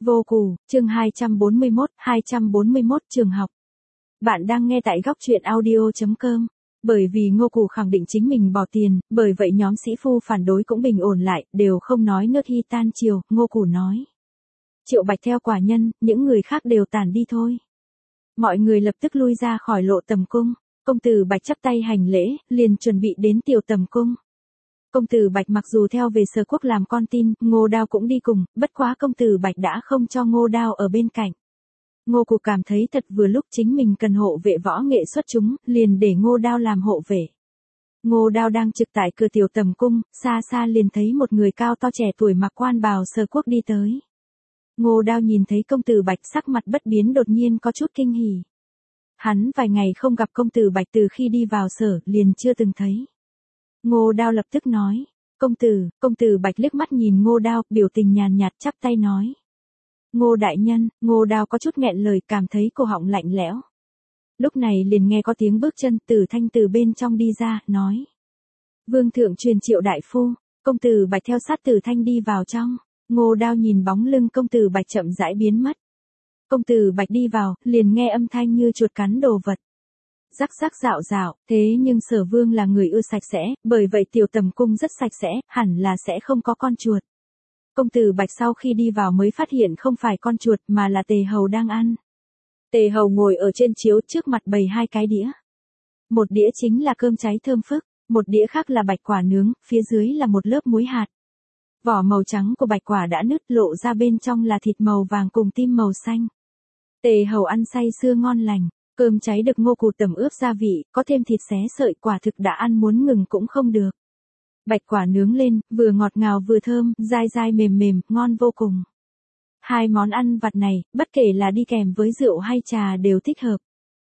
Vô Cù, chương 241 trường học. Bạn đang nghe tại góc truyện audio.com. Bởi vì Ngô Cù khẳng định chính mình bỏ tiền, bởi vậy nhóm sĩ phu phản đối cũng bình ổn lại, đều không nói nước hy tan chiều, Ngô Cù nói. Triệu Bạch theo quả nhân, những người khác đều tản đi thôi. Mọi người lập tức lui ra khỏi Lộ Tầm Cung, công tử Bạch chắp tay hành lễ, liền chuẩn bị đến Tiểu Tầm Cung. Công tử Bạch mặc dù theo về Sở Quốc làm con tin, Ngô Đao cũng đi cùng, bất quá công tử Bạch đã không cho Ngô Đao ở bên cạnh. Ngô Cù cảm thấy thật vừa lúc chính mình cần hộ vệ võ nghệ xuất chúng, liền để Ngô Đao làm hộ vệ. Ngô Đao đang trực tại cửa Tiểu Tầm Cung, xa xa liền thấy một người cao to trẻ tuổi mặc quan bào Sở Quốc đi tới. Ngô Đao nhìn thấy công tử Bạch sắc mặt bất biến đột nhiên có chút kinh hỉ. Hắn vài ngày không gặp công tử Bạch từ khi đi vào sở, liền chưa từng thấy. Ngô Đao lập tức nói, công tử Bạch liếc mắt nhìn Ngô Đao, biểu tình nhàn nhạt chắp tay nói. Ngô đại nhân, Ngô Đao có chút nghẹn lời, cảm thấy cổ họng lạnh lẽo. Lúc này liền nghe có tiếng bước chân, Tử Thanh từ bên trong đi ra, nói. Vương thượng truyền Triệu đại phu, công tử Bạch theo sát Tử Thanh đi vào trong. Ngô Đao nhìn bóng lưng công tử Bạch chậm rãi biến mất. Công tử Bạch đi vào, liền nghe âm thanh như chuột cắn đồ vật. Rắc rắc rạo rạo, thế nhưng Sở Vương là người ưa sạch sẽ, bởi vậy Tiểu Tầm Cung rất sạch sẽ, hẳn là sẽ không có con chuột. Công tử Bạch sau khi đi vào mới phát hiện không phải con chuột mà là Tề Hầu đang ăn. Tề Hầu ngồi ở trên chiếu trước mặt bày hai cái đĩa. Một đĩa chính là cơm cháy thơm phức, một đĩa khác là bạch quả nướng, phía dưới là một lớp muối hạt. Vỏ màu trắng của bạch quả đã nứt, lộ ra bên trong là thịt màu vàng cùng tim màu xanh. Tề Hầu ăn say sưa ngon lành. Cơm cháy được Ngô Cù tẩm ướp gia vị, có thêm thịt xé sợi, quả thực đã ăn muốn ngừng cũng không được. Bạch quả nướng lên, vừa ngọt ngào vừa thơm, dai dai mềm mềm, ngon vô cùng. Hai món ăn vặt này, bất kể là đi kèm với rượu hay trà đều thích hợp.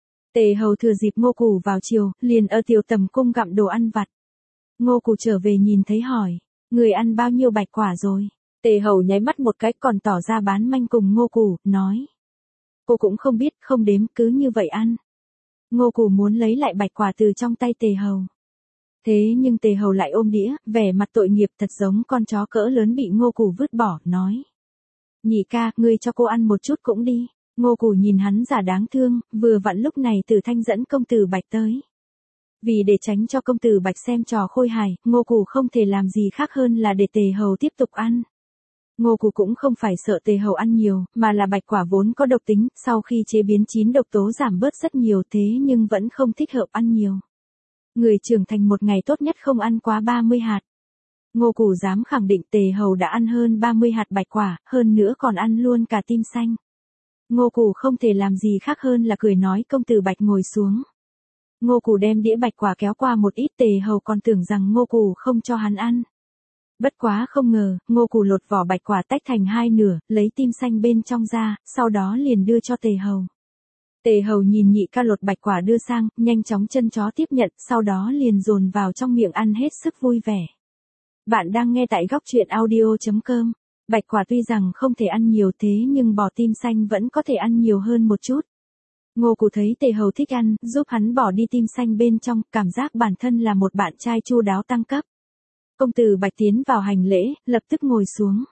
Tề Hầu thừa dịp Ngô Cù vào chiều, liền ở Tiểu Tầm Cung gặm đồ ăn vặt. Ngô Cù trở về nhìn thấy hỏi, người ăn bao nhiêu bạch quả rồi? Tề Hầu nháy mắt một cái còn tỏ ra bán manh cùng Ngô Cù, nói. Cô cũng không biết, không đếm, cứ như vậy ăn. Ngô Cù muốn lấy lại bạch quả từ trong tay Tề Hầu. Thế nhưng Tề Hầu lại ôm đĩa, vẻ mặt tội nghiệp thật giống con chó cỡ lớn bị Ngô Cù vứt bỏ, nói. Nhị ca, ngươi cho cô ăn một chút cũng đi. Ngô Cù nhìn hắn giả đáng thương, vừa vặn lúc này Tử Thanh dẫn công tử Bạch tới. Vì để tránh cho công tử Bạch xem trò khôi hài, Ngô Cù không thể làm gì khác hơn là để Tề Hầu tiếp tục ăn. Ngô Cù cũng không phải sợ Tề Hầu ăn nhiều, mà là bạch quả vốn có độc tính, sau khi chế biến chín độc tố giảm bớt rất nhiều thế nhưng vẫn không thích hợp ăn nhiều. Người trưởng thành một ngày tốt nhất không ăn quá 30 hạt. Ngô Cù dám khẳng định Tề Hầu đã ăn hơn 30 hạt bạch quả, hơn nữa còn ăn luôn cả tim xanh. Ngô Cù không thể làm gì khác hơn là cười nói công tử Bạch ngồi xuống. Ngô Cù đem đĩa bạch quả kéo qua một ít, Tề Hầu còn tưởng rằng Ngô Cù không cho hắn ăn. Bất quá không ngờ, Ngô Cù lột vỏ bạch quả tách thành hai nửa, lấy tim xanh bên trong ra, sau đó liền đưa cho Tề Hầu. Tề Hầu nhìn nhị ca lột bạch quả đưa sang, nhanh chóng chân chó tiếp nhận, sau đó liền dồn vào trong miệng ăn hết sức vui vẻ. Bạn đang nghe tại góc truyện audio.com. Bạch quả tuy rằng không thể ăn nhiều thế nhưng bỏ tim xanh vẫn có thể ăn nhiều hơn một chút. Ngô Cù thấy Tề Hầu thích ăn, giúp hắn bỏ đi tim xanh bên trong, cảm giác bản thân là một bạn trai chu đáo tăng cấp. Công tử Bạch tiến vào hành lễ, lập tức ngồi xuống.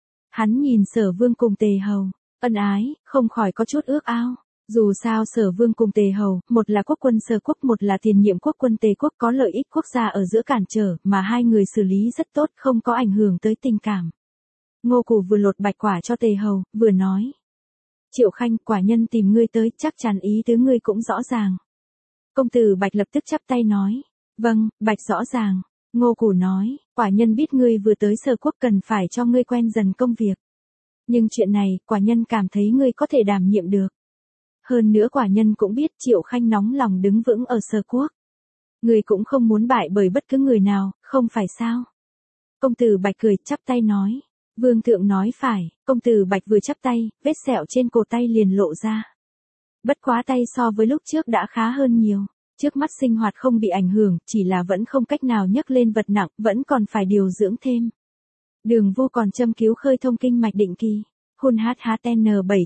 Hắn nhìn Sở Vương cùng Tề Hầu, ân ái, không khỏi có chút ước ao. Dù sao Sở Vương cùng Tề Hầu, một là quốc quân Sở Quốc, một là tiền nhiệm quốc quân Tề Quốc, có lợi ích quốc gia ở giữa cản trở, mà hai người xử lý rất tốt, không có ảnh hưởng tới tình cảm. Ngô Cù vừa lột bạch quả cho Tề Hầu, vừa nói. Triệu Khanh, quả nhân tìm ngươi tới, chắc chắn ý tứ ngươi cũng rõ ràng. Công tử Bạch lập tức chắp tay nói. Vâng, Bạch rõ ràng. Ngô Cù nói, quả nhân biết ngươi vừa tới Sở Quốc cần phải cho ngươi quen dần công việc. Nhưng chuyện này, quả nhân cảm thấy ngươi có thể đảm nhiệm được. Hơn nữa quả nhân cũng biết Triệu Khanh nóng lòng đứng vững ở Sở Quốc. Ngươi cũng không muốn bại bởi bất cứ người nào, không phải sao? Công tử Bạch cười chắp tay nói. Vương thượng nói phải, công tử Bạch vừa chắp tay, vết sẹo trên cổ tay liền lộ ra. Bất quá tay so với lúc trước đã khá hơn nhiều. Trước mắt sinh hoạt không bị ảnh hưởng, chỉ là vẫn không cách nào nhấc lên vật nặng, vẫn còn phải điều dưỡng thêm. Đường Vu còn châm cứu khơi thông kinh mạch định kỳ. Hun HHN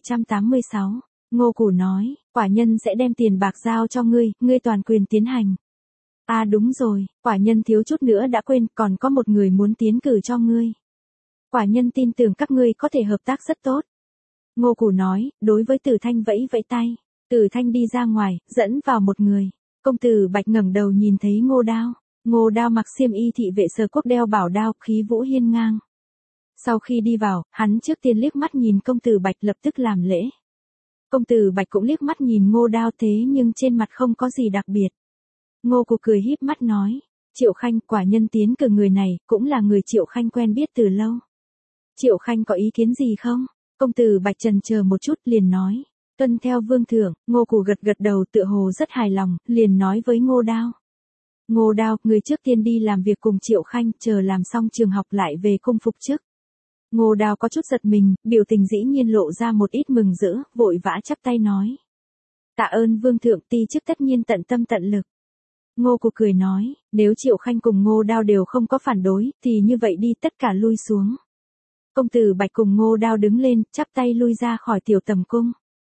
786. Ngô Cù nói, quả nhân sẽ đem tiền bạc giao cho ngươi, ngươi toàn quyền tiến hành. À đúng rồi, quả nhân thiếu chút nữa đã quên, còn có một người muốn tiến cử cho ngươi. Quả nhân tin tưởng các ngươi có thể hợp tác rất tốt. Ngô Cù nói, đối với Từ Thanh vẫy vẫy tay. Từ Thanh đi ra ngoài, dẫn vào một người. Công tử Bạch ngẩng đầu nhìn thấy Ngô Đao. Ngô Đao mặc xiêm y thị vệ Sở Quốc, đeo bảo đao, khí vũ hiên ngang. Sau khi đi vào, hắn trước tiên liếc mắt nhìn công tử Bạch, lập tức làm lễ. Công tử Bạch cũng liếc mắt nhìn Ngô Đao, thế nhưng trên mặt không có gì đặc biệt. Ngô Cù cười híp mắt nói, Triệu Khanh, quả nhân tiến cử người này, cũng là người Triệu Khanh quen biết từ lâu. Triệu Khanh có ý kiến gì không? Công tử Bạch chần chờ một chút liền nói, tuân theo vương thượng. Ngô Cù gật gật đầu tựa hồ rất hài lòng, liền nói với Ngô Đao. Ngô Đao, người trước tiên đi làm việc cùng Triệu Khanh, chờ làm xong trường học lại về cung phục chức. Ngô Đao có chút giật mình, biểu tình dĩ nhiên lộ ra một ít mừng rỡ, vội vã chắp tay nói. Tạ ơn vương thượng, ti chức tất nhiên tận tâm tận lực. Ngô Cù cười nói, nếu Triệu Khanh cùng Ngô Đao đều không có phản đối, thì như vậy đi, tất cả lui xuống. Công tử Bạch cùng Ngô Đao đứng lên, chắp tay lui ra khỏi tiểu tầm cung.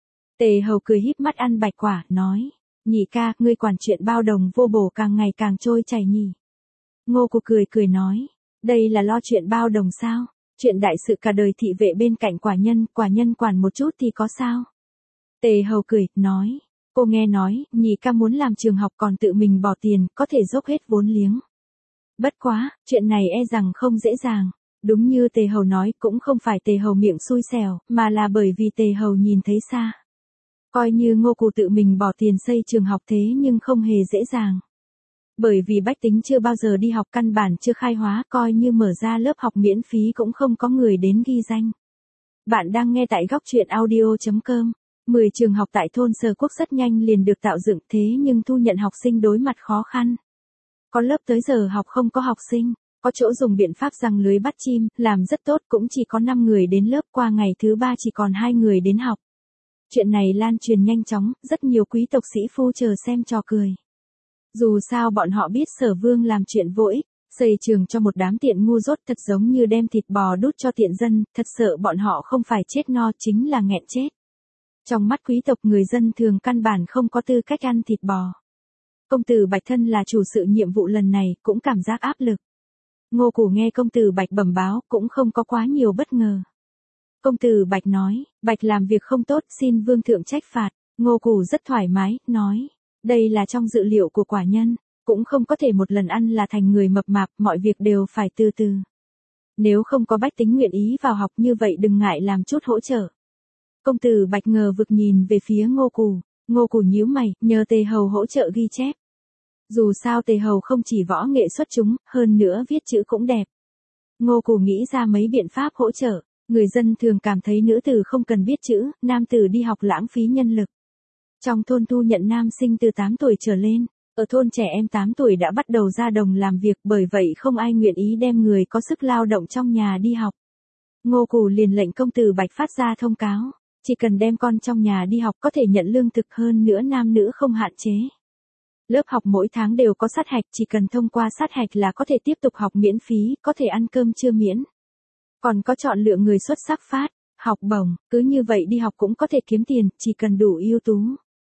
Tề Hầu cười híp mắt ăn bạch quả, nói, nhị ca, ngươi quản chuyện bao đồng vô bổ càng ngày càng trôi chảy nhỉ. Ngô Cù cười cười nói, đây là lo chuyện bao đồng sao? Chuyện đại sự cả đời thị vệ bên cạnh quả nhân quản một chút thì có sao? Tề Hầu cười, nói, cô nghe nói, nhị ca muốn làm trường học còn tự mình bỏ tiền, có thể dốc hết vốn liếng. Bất quá, chuyện này e rằng không dễ dàng. Đúng như Tề Hầu nói, cũng không phải Tề Hầu miệng xui xẻo, mà là bởi vì Tề Hầu nhìn thấy xa. Coi như Ngô Cù tự mình bỏ tiền xây trường học thế nhưng không hề dễ dàng. Bởi vì bách tính chưa bao giờ đi học, căn bản chưa khai hóa, coi như mở ra lớp học miễn phí cũng không có người đến ghi danh. Bạn đang nghe tại góc truyện audio.com. 10 trường học tại thôn Sở Quốc rất nhanh liền được tạo dựng, thế nhưng thu nhận học sinh đối mặt khó khăn. Có lớp tới giờ học không có học sinh, có chỗ dùng biện pháp giăng lưới bắt chim, làm rất tốt, cũng chỉ có 5 người đến lớp, qua ngày thứ 3 chỉ còn 2 người đến học. Chuyện này lan truyền nhanh chóng, rất nhiều quý tộc sĩ phu chờ xem trò cười. Dù sao bọn họ biết Sở Vương làm chuyện vô ích, xây trường cho một đám tiện ngu dốt, thật giống như đem thịt bò đút cho tiện dân, thật sợ bọn họ không phải chết no chính là nghẹn chết. Trong mắt quý tộc, người dân thường căn bản không có tư cách ăn thịt bò. Công tử Bạch thân là chủ sự nhiệm vụ lần này, cũng cảm giác áp lực. Ngô Cù nghe công tử Bạch bẩm báo, cũng không có quá nhiều bất ngờ. Công tử Bạch nói, Bạch làm việc không tốt, xin vương thượng trách phạt. Ngô Cù rất thoải mái, nói, đây là trong dự liệu của quả nhân, cũng không có thể một lần ăn là thành người mập mạp, mọi việc đều phải từ từ. Nếu không có bách tính nguyện ý vào học, như vậy đừng ngại làm chút hỗ trợ. Công tử Bạch ngờ vực nhìn về phía Ngô Cù. Ngô Cù nhíu mày, nhờ Tề Hầu hỗ trợ ghi chép. Dù sao Tề Hầu không chỉ võ nghệ xuất chúng, hơn nữa viết chữ cũng đẹp. Ngô Cù nghĩ ra mấy biện pháp hỗ trợ. Người dân thường cảm thấy nữ tử không cần biết chữ, nam tử đi học lãng phí nhân lực. Trong thôn thu nhận nam sinh từ 8 tuổi trở lên, ở thôn trẻ em 8 tuổi đã bắt đầu ra đồng làm việc, bởi vậy không ai nguyện ý đem người có sức lao động trong nhà đi học. Ngô Cù liền lệnh công tử Bạch phát ra thông cáo, chỉ cần đem con trong nhà đi học có thể nhận lương thực, hơn nữa nam nữ không hạn chế. Lớp học mỗi tháng đều có sát hạch, chỉ cần thông qua sát hạch là có thể tiếp tục học miễn phí, có thể ăn cơm trưa miễn. Còn có chọn lựa người xuất sắc phát, học bổng, cứ như vậy đi học cũng có thể kiếm tiền, chỉ cần đủ ưu tú.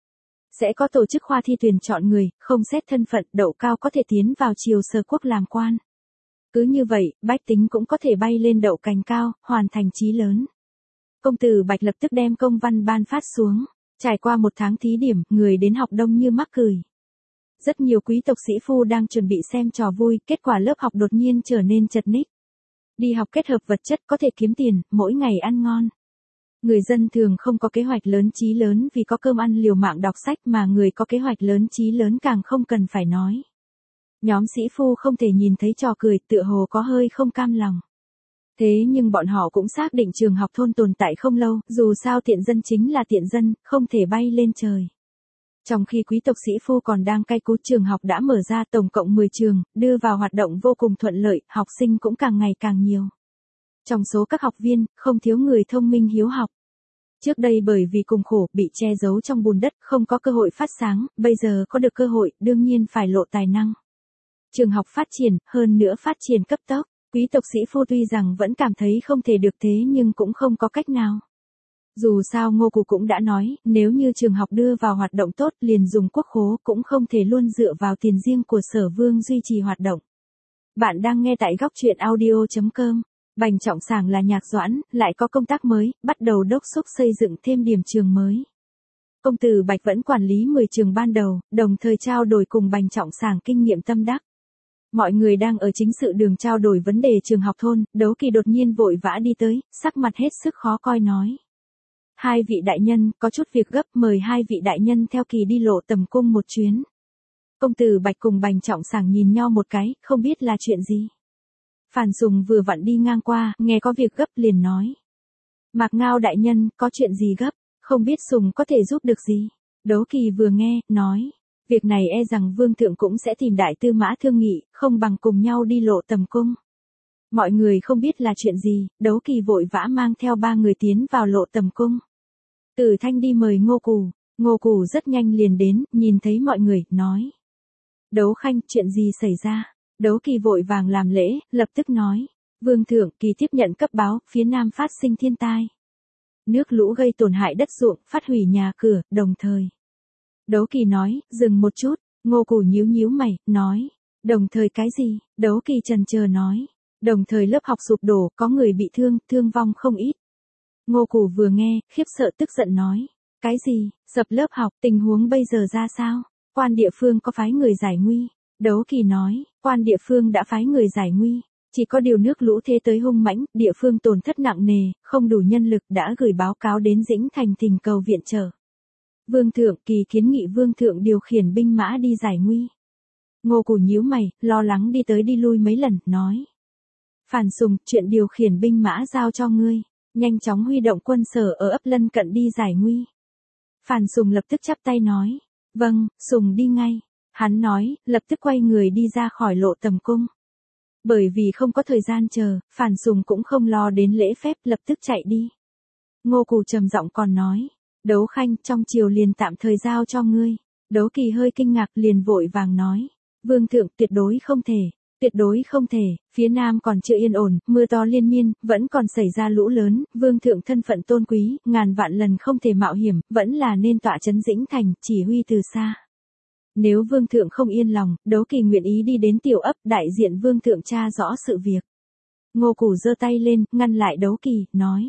Sẽ có tổ chức khoa thi tuyển chọn người, không xét thân phận, đậu cao có thể tiến vào triều Sở Quốc làm quan. Cứ như vậy, bách tính cũng có thể bay lên đậu cành cao, hoàn thành chí lớn. Công tử Bạch lập tức đem công văn ban phát xuống. Trải qua 1 tháng thí điểm, người đến học đông như mắc cười. Rất nhiều quý tộc sĩ phu đang chuẩn bị xem trò vui, kết quả lớp học đột nhiên trở nên chật ních. Đi học kết hợp vật chất có thể kiếm tiền, mỗi ngày ăn ngon. Người dân thường không có kế hoạch lớn chí lớn vì có cơm ăn liều mạng đọc sách, mà người có kế hoạch lớn chí lớn càng không cần phải nói. Nhóm sĩ phu không thể nhìn thấy trò cười, tựa hồ có hơi không cam lòng. Thế nhưng bọn họ cũng xác định trường học thôn tồn tại không lâu, dù sao tiện dân chính là tiện dân, không thể bay lên trời. Trong khi quý tộc sĩ phu còn đang cay cú, trường học đã mở ra tổng cộng 10 trường, đưa vào hoạt động vô cùng thuận lợi, học sinh cũng càng ngày càng nhiều. Trong số các học viên, không thiếu người thông minh hiếu học. Trước đây bởi vì cùng khổ, bị che giấu trong bùn đất, không có cơ hội phát sáng, bây giờ có được cơ hội, đương nhiên phải lộ tài năng. Trường học phát triển, hơn nữa phát triển cấp tốc. Quý tộc sĩ phu tuy rằng vẫn cảm thấy không thể được, thế nhưng cũng không có cách nào. Dù sao Ngô Cù cũng đã nói, nếu như trường học đưa vào hoạt động tốt, liền dùng quốc khố, cũng không thể luôn dựa vào tiền riêng của Sở Vương duy trì hoạt động. Bạn đang nghe tại góc truyện audio.com. Bành Trọng Sảng là nhạc doãn, lại có công tác mới, bắt đầu đốc thúc xây dựng thêm điểm trường mới. Công tử Bạch vẫn quản lý 10 trường ban đầu, đồng thời trao đổi cùng Bành Trọng Sảng kinh nghiệm tâm đắc. Mọi người đang ở chính sự đường trao đổi vấn đề trường học thôn, Đấu Kỳ đột nhiên vội vã đi tới, sắc mặt hết sức khó coi nói. Hai vị đại nhân, có chút việc gấp, mời hai vị đại nhân theo Kỳ đi Lộ Tầm Cung một chuyến. Công tử Bạch cùng Bành Trọng Sảng nhìn nhau một cái, không biết là chuyện gì. Phàn Sùng vừa vặn đi ngang qua, nghe có việc gấp liền nói. Mạc Ngao đại nhân, có chuyện gì gấp, không biết Sùng có thể giúp được gì. Đấu Kỳ vừa nghe, nói. Việc này e rằng Vương Thượng cũng sẽ tìm Đại Tư Mã thương nghị, không bằng cùng nhau đi Lộ Tầm Cung. Mọi người không biết là chuyện gì, Đấu Kỳ vội vã mang theo 3 người tiến vào Lộ Tầm Cung. Tử Thanh đi mời Ngô Cù rất nhanh liền đến, nhìn thấy mọi người, nói. Đấu Khanh, chuyện gì xảy ra? Đấu Kỳ vội vàng làm lễ, lập tức nói. Vương Thượng, Kỳ tiếp nhận cấp báo, phía Nam phát sinh thiên tai. Nước lũ gây tổn hại đất ruộng, phát hủy nhà cửa, đồng thời. Đấu Kỳ nói, dừng một chút, Ngô Cù nhíu mày, nói. Đồng thời cái gì? Đấu Kỳ chần chờ nói. Đồng thời lớp học sụp đổ, có người bị thương vong không ít. Ngô Cù vừa nghe, khiếp sợ tức giận nói. Cái gì? Sập lớp học, tình huống bây giờ ra sao? Quan địa phương có phái người giải nguy. Đấu Kỳ nói, quan địa phương đã phái người giải nguy. Chỉ có điều nước lũ thế tới hung mãnh, địa phương tổn thất nặng nề, không đủ nhân lực đã gửi báo cáo đến Dĩnh Thành thỉnh cầu viện trợ. Vương Thượng, Kỳ kiến nghị Vương Thượng điều khiển binh mã đi giải nguy. Ngô Cù nhíu mày, lo lắng đi tới đi lui mấy lần, nói. Phàn Sùng, chuyện điều khiển binh mã giao cho ngươi, nhanh chóng huy động quân sở ở ấp lân cận đi giải nguy. Phàn Sùng lập tức chắp tay nói. Vâng, Sùng đi ngay. Hắn nói, lập tức quay người đi ra khỏi Lộ Tầm Cung. Bởi vì không có thời gian chờ, Phàn Sùng cũng không lo đến lễ phép, lập tức chạy đi. Ngô Cù trầm giọng còn nói. Đấu Khanh, trong chiều liền tạm thời giao cho ngươi. Đấu Kỳ hơi kinh ngạc liền vội vàng nói. Vương Thượng, tuyệt đối không thể, phía Nam còn chưa yên ổn, mưa to liên miên, vẫn còn xảy ra lũ lớn, Vương Thượng thân phận tôn quý, ngàn vạn lần không thể mạo hiểm, vẫn là nên tọa trấn Dĩnh Thành, chỉ huy từ xa. Nếu Vương Thượng không yên lòng, Đấu Kỳ nguyện ý đi đến tiểu ấp, đại diện Vương Thượng tra rõ sự việc. Ngô Cù giơ tay lên, ngăn lại Đấu Kỳ, nói.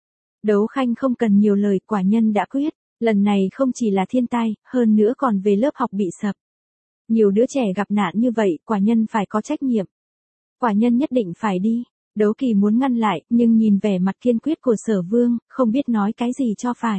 Đấu Khanh không cần nhiều lời, quả nhân đã quyết, lần này không chỉ là thiên tai, hơn nữa còn về lớp học bị sập. Nhiều đứa trẻ gặp nạn như vậy, quả nhân phải có trách nhiệm. Quả nhân nhất định phải đi. Đấu Kỳ muốn ngăn lại, nhưng nhìn vẻ mặt kiên quyết của Sở Vương, không biết nói cái gì cho phải.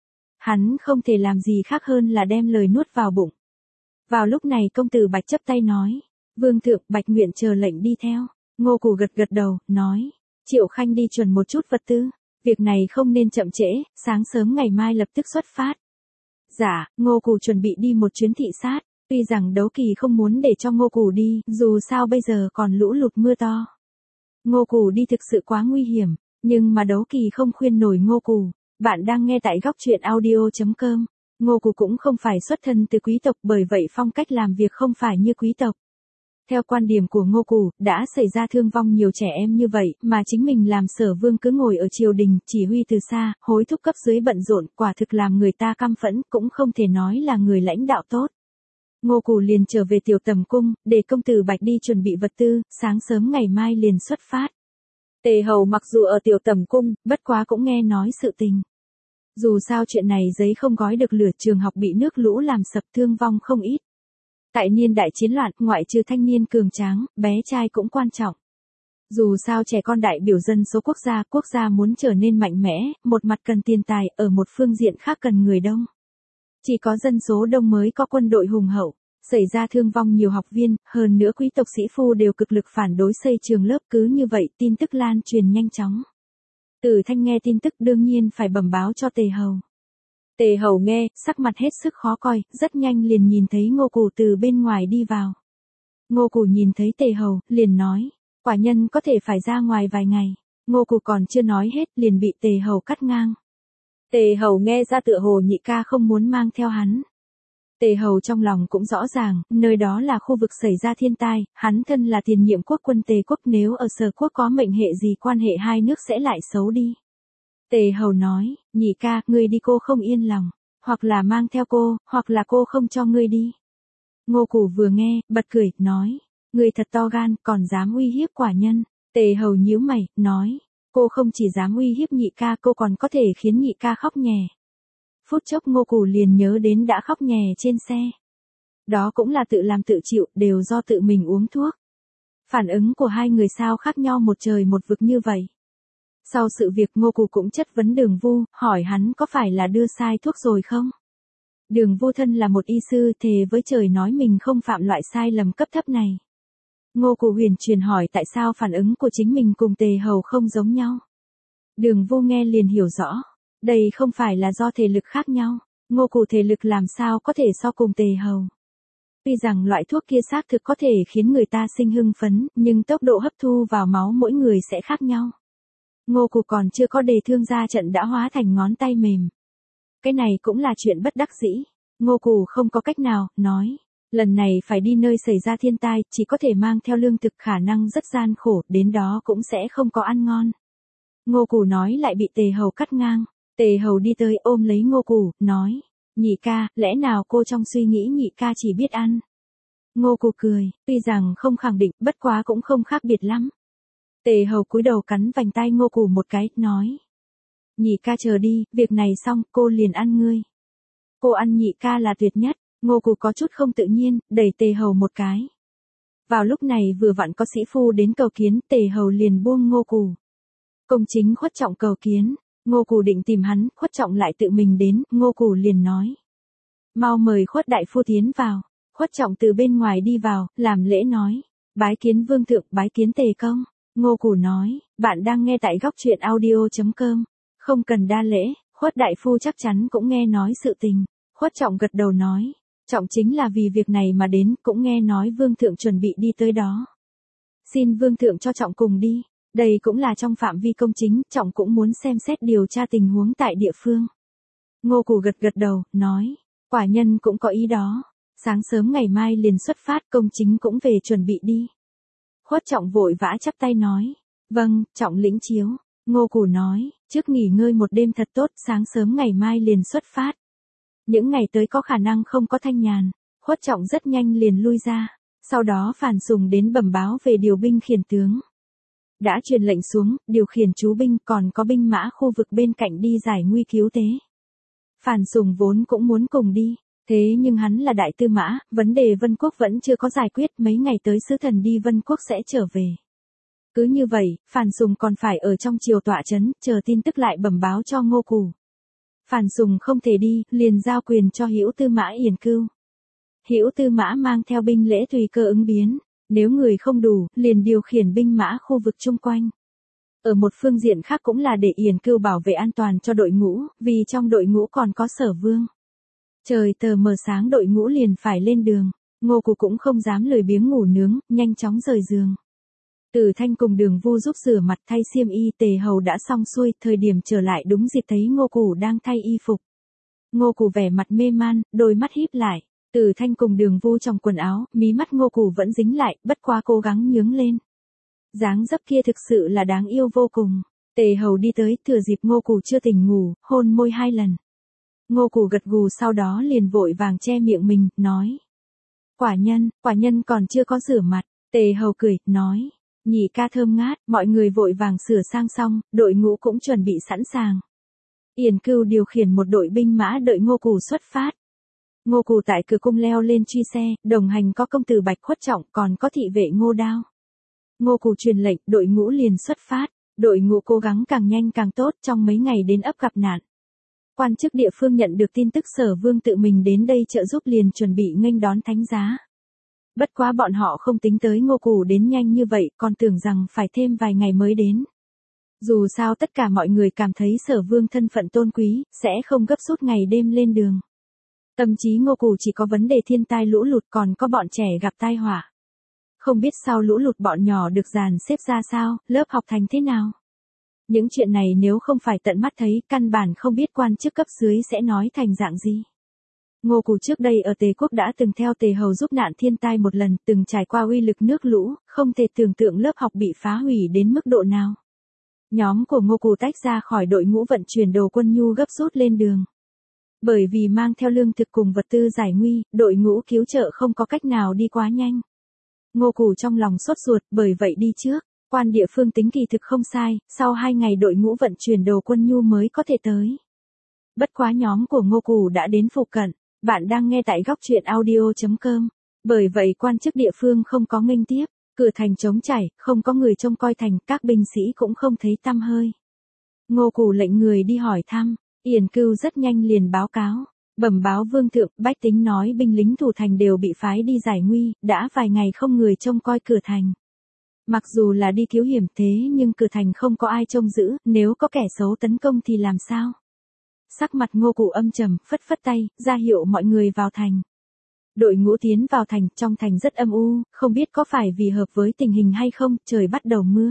Hắn không thể làm gì khác hơn là đem lời nuốt vào bụng. Vào lúc này công tử Bạch chấp tay nói. Vương Thượng, Bạch nguyện chờ lệnh đi theo. Ngô Cù gật đầu, nói. Triệu Khanh đi chuẩn một chút vật tư. Việc này không nên chậm trễ, sáng sớm ngày mai lập tức xuất phát. Dạ, Ngô Cù chuẩn bị đi một chuyến thị sát. Tuy rằng Đấu Kỳ không muốn để cho Ngô Cù đi, dù sao bây giờ còn lũ lụt mưa to. Ngô Cù đi thực sự quá nguy hiểm, nhưng mà Đấu Kỳ không khuyên nổi Ngô Cù. Bạn đang nghe tại góc truyện audio.com. Ngô Cù cũng không phải xuất thân từ quý tộc, bởi vậy phong cách làm việc không phải như quý tộc. Theo quan điểm của Ngô Cù, đã xảy ra thương vong nhiều trẻ em như vậy, mà chính mình làm Sở Vương cứ ngồi ở triều đình, chỉ huy từ xa, hối thúc cấp dưới bận rộn, quả thực làm người ta căm phẫn, cũng không thể nói là người lãnh đạo tốt. Ngô Cù liền trở về Tiểu Tầm Cung, để công tử Bạch đi chuẩn bị vật tư, sáng sớm ngày mai liền xuất phát. Tề Hầu mặc dù ở Tiểu Tầm Cung, bất quá cũng nghe nói sự tình. Dù sao chuyện này giấy không gói được lửa, trường học bị nước lũ làm sập, thương vong không ít. Tại niên đại chiến loạn, ngoại trừ thanh niên cường tráng, bé trai cũng quan trọng. Dù sao trẻ con đại biểu dân số quốc gia muốn trở nên mạnh mẽ, một mặt cần tiền tài, ở một phương diện khác cần người đông. Chỉ có dân số đông mới có quân đội hùng hậu, xảy ra thương vong nhiều học viên, hơn nữa quý tộc sĩ phu đều cực lực phản đối xây trường lớp, cứ như vậy tin tức lan truyền nhanh chóng. Tử Thanh nghe tin tức đương nhiên phải bẩm báo cho Tề Hầu. Tề Hầu nghe, sắc mặt hết sức khó coi, rất nhanh liền nhìn thấy Ngô Cù từ bên ngoài đi vào. Ngô Cù nhìn thấy Tề Hầu, liền nói, quả nhân có thể phải ra ngoài vài ngày. Ngô Cù còn chưa nói hết, liền bị Tề Hầu cắt ngang. Tề Hầu nghe ra tựa hồ nhị ca không muốn mang theo hắn. Tề Hầu trong lòng cũng rõ ràng, nơi đó là khu vực xảy ra thiên tai, hắn thân là tiền nhiệm quốc quân Tề quốc, nếu ở Sở quốc có mệnh hệ gì quan hệ hai nước sẽ lại xấu đi. Tề Hầu nói, nhị ca, ngươi đi cô không yên lòng, hoặc là mang theo cô, hoặc là cô không cho ngươi đi. Ngô Cù vừa nghe, bật cười, nói, ngươi thật to gan, còn dám uy hiếp quả nhân. Tề Hầu nhíu mày, nói, cô không chỉ dám uy hiếp nhị ca, cô còn có thể khiến nhị ca khóc nhè. Phút chốc Ngô Cù liền nhớ đến đã khóc nhè trên xe. Đó cũng là tự làm tự chịu, đều do tự mình uống thuốc. Phản ứng của hai người sao khác nhau một trời một vực như vậy. Sau sự việc Ngô Cù cũng chất vấn Đường Vu, hỏi hắn có phải là đưa sai thuốc rồi không? Đường Vu thân là một y sư, thề với trời nói mình không phạm loại sai lầm cấp thấp này. Ngô Cù huyền truyền hỏi tại sao phản ứng của chính mình cùng Tề Hầu không giống nhau. Đường Vu nghe liền hiểu rõ, đây không phải là do thể lực khác nhau, Ngô Cù thể lực làm sao có thể so cùng Tề Hầu. Tuy rằng loại thuốc kia xác thực có thể khiến người ta sinh hưng phấn, nhưng tốc độ hấp thu vào máu mỗi người sẽ khác nhau. Ngô Cù còn chưa có đề thương ra trận đã hóa thành ngón tay mềm. Cái này cũng là chuyện bất đắc dĩ. Ngô Cù không có cách nào, nói. Lần này phải đi nơi xảy ra thiên tai, chỉ có thể mang theo lương thực, khả năng rất gian khổ, đến đó cũng sẽ không có ăn ngon. Ngô Cù nói lại bị Tề Hầu cắt ngang. Tề Hầu đi tới ôm lấy Ngô Cù, nói. Nhị ca, lẽ nào cô trong suy nghĩ nhị ca chỉ biết ăn? Ngô Cù cười, tuy rằng không khẳng định, bất quá cũng không khác biệt lắm. Tề Hầu cúi đầu cắn vành tai Ngô Cù một cái, nói. Nhị ca chờ đi, việc này xong, cô liền ăn ngươi. Cô ăn nhị ca là tuyệt nhất. Ngô Cù có chút không tự nhiên, đẩy Tề Hầu một cái. Vào lúc này vừa vặn có sĩ phu đến cầu kiến, Tề Hầu liền buông Ngô Cù. Công chính Khuất Trọng cầu kiến, Ngô Cù định tìm hắn, Khuất Trọng lại tự mình đến, Ngô Cù liền nói. Mau mời Khuất đại phu tiến vào. Khuất Trọng từ bên ngoài đi vào, làm lễ nói. Bái kiến vương thượng, bái kiến Tề công. Ngô Cù nói, bạn đang nghe tại góc truyện audio.com. Không cần đa lễ, Khuất đại phu chắc chắn cũng nghe nói sự tình. Khuất Trọng gật đầu nói. Trọng chính là vì việc này mà đến, cũng nghe nói vương thượng chuẩn bị đi tới đó. Xin vương thượng cho Trọng cùng đi. Đây cũng là trong phạm vi công chính, Trọng cũng muốn xem xét điều tra tình huống tại địa phương. Ngô Cù gật gật đầu, nói. Quả nhân cũng có ý đó. Sáng sớm ngày mai liền xuất phát, công chính cũng về chuẩn bị đi. Khuất Trọng vội vã chắp tay nói. Vâng, Trọng lĩnh chiếu. Ngô Cù nói, trước nghỉ ngơi một đêm thật tốt, sáng sớm ngày mai liền xuất phát. Những ngày tới có khả năng không có thanh nhàn. Khuất Trọng rất nhanh liền lui ra. Sau đó Phàn Sùng đến bẩm báo về điều binh khiển tướng. Đã truyền lệnh xuống, điều khiển chú binh, còn có binh mã khu vực bên cạnh đi giải nguy cứu tế. Phàn Sùng vốn cũng muốn cùng đi. Thế nhưng hắn là đại tư mã, vấn đề Vân Quốc vẫn chưa có giải quyết, mấy ngày tới sứ thần đi Vân Quốc sẽ trở về. Cứ như vậy, Phàn Sùng còn phải ở trong triều tọa trấn, chờ tin tức lại bẩm báo cho Ngô Cù. Phàn Sùng không thể đi, liền giao quyền cho Hữu Tư Mã Yển Cưu. Hữu Tư Mã mang theo binh lễ tùy cơ ứng biến, nếu người không đủ, liền điều khiển binh mã khu vực chung quanh. Ở một phương diện khác cũng là để Yển Cưu bảo vệ an toàn cho đội ngũ, vì trong đội ngũ còn có Sở Vương. Trời tờ mờ sáng đội ngũ liền phải lên đường, Ngô Cù cũng không dám lười biếng ngủ nướng, nhanh chóng rời giường. Tử Thanh cùng Đường Vu giúp rửa mặt thay xiêm y, Tề Hầu đã xong xuôi, thời điểm trở lại đúng dịp thấy Ngô Cù đang thay y phục. Ngô Cù vẻ mặt mê man, đôi mắt híp lại, Tử Thanh cùng Đường Vu trong quần áo, mí mắt Ngô Cù vẫn dính lại, bất quá cố gắng nhướng lên. Dáng dấp kia thực sự là đáng yêu vô cùng. Tề Hầu đi tới, thừa dịp Ngô Cù chưa tỉnh ngủ, hôn môi 2 lần. Ngô Cù gật gù sau đó liền vội vàng che miệng mình, nói. Quả nhân còn chưa có rửa mặt. Tề Hầu cười, nói. Nhị ca thơm ngát, mọi người vội vàng sửa sang xong, đội ngũ cũng chuẩn bị sẵn sàng. Yển Cưu điều khiển một đội binh mã đợi Ngô Cù xuất phát. Ngô Cù tại cửa cung leo lên truy xe, đồng hành có công tử Bạch Khuất Trọng, còn có thị vệ Ngô Đao. Ngô Cù truyền lệnh, đội ngũ liền xuất phát. Đội ngũ cố gắng càng nhanh càng tốt, trong mấy ngày đến ấp gặp nạn. Quan chức địa phương nhận được tin tức Sở Vương tự mình đến đây trợ giúp liền chuẩn bị nghênh đón thánh giá. Bất quá bọn họ không tính tới Ngô Cù đến nhanh như vậy, còn tưởng rằng phải thêm vài ngày mới đến. Dù sao tất cả mọi người cảm thấy Sở Vương thân phận tôn quý, sẽ không gấp rút ngày đêm lên đường. Tâm trí Ngô Cù chỉ có vấn đề thiên tai lũ lụt, còn có bọn trẻ gặp tai họa. Không biết sau lũ lụt bọn nhỏ được dàn xếp ra sao, lớp học thành thế nào. Những chuyện này nếu không phải tận mắt thấy, căn bản không biết quan chức cấp dưới sẽ nói thành dạng gì. Ngô Cù trước đây ở Tề Quốc đã từng theo Tề Hầu giúp nạn thiên tai một lần, từng trải qua uy lực nước lũ, không thể tưởng tượng lớp học bị phá hủy đến mức độ nào. Nhóm của Ngô Cù tách ra khỏi đội ngũ vận chuyển đồ quân nhu gấp rút lên đường. Bởi vì mang theo lương thực cùng vật tư giải nguy, đội ngũ cứu trợ không có cách nào đi quá nhanh. Ngô Cù trong lòng sốt ruột, bởi vậy đi trước. Quan địa phương tính kỳ thực không sai, sau 2 ngày đội ngũ vận chuyển đồ quân nhu mới có thể tới. Bất quá nhóm của Ngô Cù đã đến phụ cận, bạn đang nghe tại góc truyện audio.com. Bởi vậy quan chức địa phương không có nghênh tiếp, cửa thành trống trải, không có người trông coi thành, các binh sĩ cũng không thấy tăm hơi. Ngô Cù lệnh người đi hỏi thăm, Yển Cưu rất nhanh liền báo cáo. Bẩm báo vương thượng, bách tính nói binh lính thủ thành đều bị phái đi giải nguy, đã vài ngày không người trông coi cửa thành. Mặc dù là đi cứu hiểm thế nhưng cửa thành không có ai trông giữ, nếu có kẻ xấu tấn công thì làm sao? Sắc mặt Ngô Cù âm trầm, phất phất tay, ra hiệu mọi người vào thành. Đội ngũ tiến vào thành, trong thành rất âm u, không biết có phải vì hợp với tình hình hay không, trời bắt đầu mưa.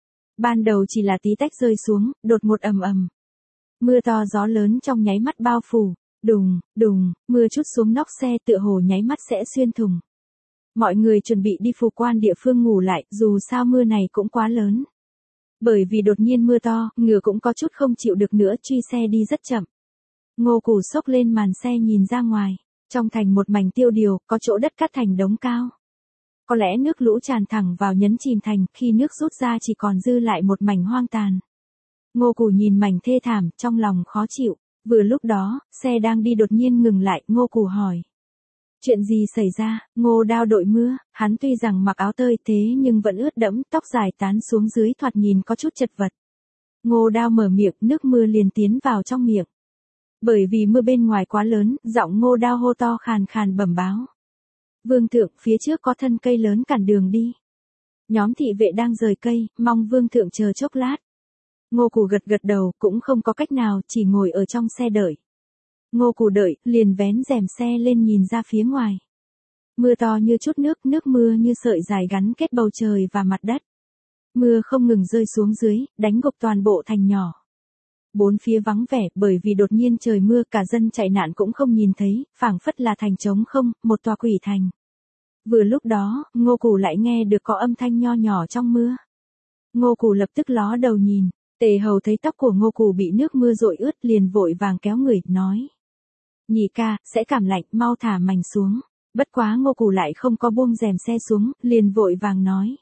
Ban đầu chỉ là tí tách rơi xuống, đột một ầm ầm. Mưa to gió lớn trong nháy mắt bao phủ, đùng, đùng, mưa trút xuống nóc xe tựa hồ nháy mắt sẽ xuyên thủng. Mọi người chuẩn bị đi phủ quan địa phương ngủ lại, dù sao mưa này cũng quá lớn. Bởi vì đột nhiên mưa to, ngựa cũng có chút không chịu được nữa, truy xe đi rất chậm. Ngô Cù xốc lên màn xe nhìn ra ngoài, trong thành một mảnh tiêu điều, có chỗ đất cát thành đống cao. Có lẽ nước lũ tràn thẳng vào nhấn chìm thành, khi nước rút ra chỉ còn dư lại một mảnh hoang tàn. Ngô Cù nhìn mảnh thê thảm, trong lòng khó chịu. Vừa lúc đó, xe đang đi đột nhiên ngừng lại, Ngô Cù hỏi. Chuyện gì xảy ra? Ngô Đao đội mưa, hắn tuy rằng mặc áo tơi thế nhưng vẫn ướt đẫm, tóc dài tán xuống dưới thoạt nhìn có chút chật vật. Ngô Đao mở miệng, nước mưa liền tiến vào trong miệng. Bởi vì mưa bên ngoài quá lớn, giọng Ngô Đao hô to khàn khàn bẩm báo. Vương thượng, phía trước có thân cây lớn cản đường đi. Nhóm thị vệ đang rời cây, mong vương thượng chờ chốc lát. Ngô Cù gật gật đầu, cũng không có cách nào, chỉ ngồi ở trong xe đợi. Ngô Cù đợi, liền vén rèm xe lên nhìn ra phía ngoài. Mưa to như chút nước mưa như sợi dài gắn kết bầu trời và mặt đất. Mưa không ngừng rơi xuống dưới, đánh gục toàn bộ thành nhỏ. Bốn phía vắng vẻ, bởi vì đột nhiên trời mưa, cả dân chạy nạn cũng không nhìn thấy, phảng phất là thành trống không, một tòa quỷ thành. Vừa lúc đó, Ngô Cù lại nghe được có âm thanh nho nhỏ trong mưa. Ngô Cù lập tức ló đầu nhìn. Tề Hầu thấy tóc của Ngô Cù bị nước mưa dội ướt liền vội vàng kéo người, nói. Nhị ca, sẽ cảm lạnh, mau thả mành xuống. Bất quá Ngô Cù lại không có buông rèm xe xuống, liền vội vàng nói.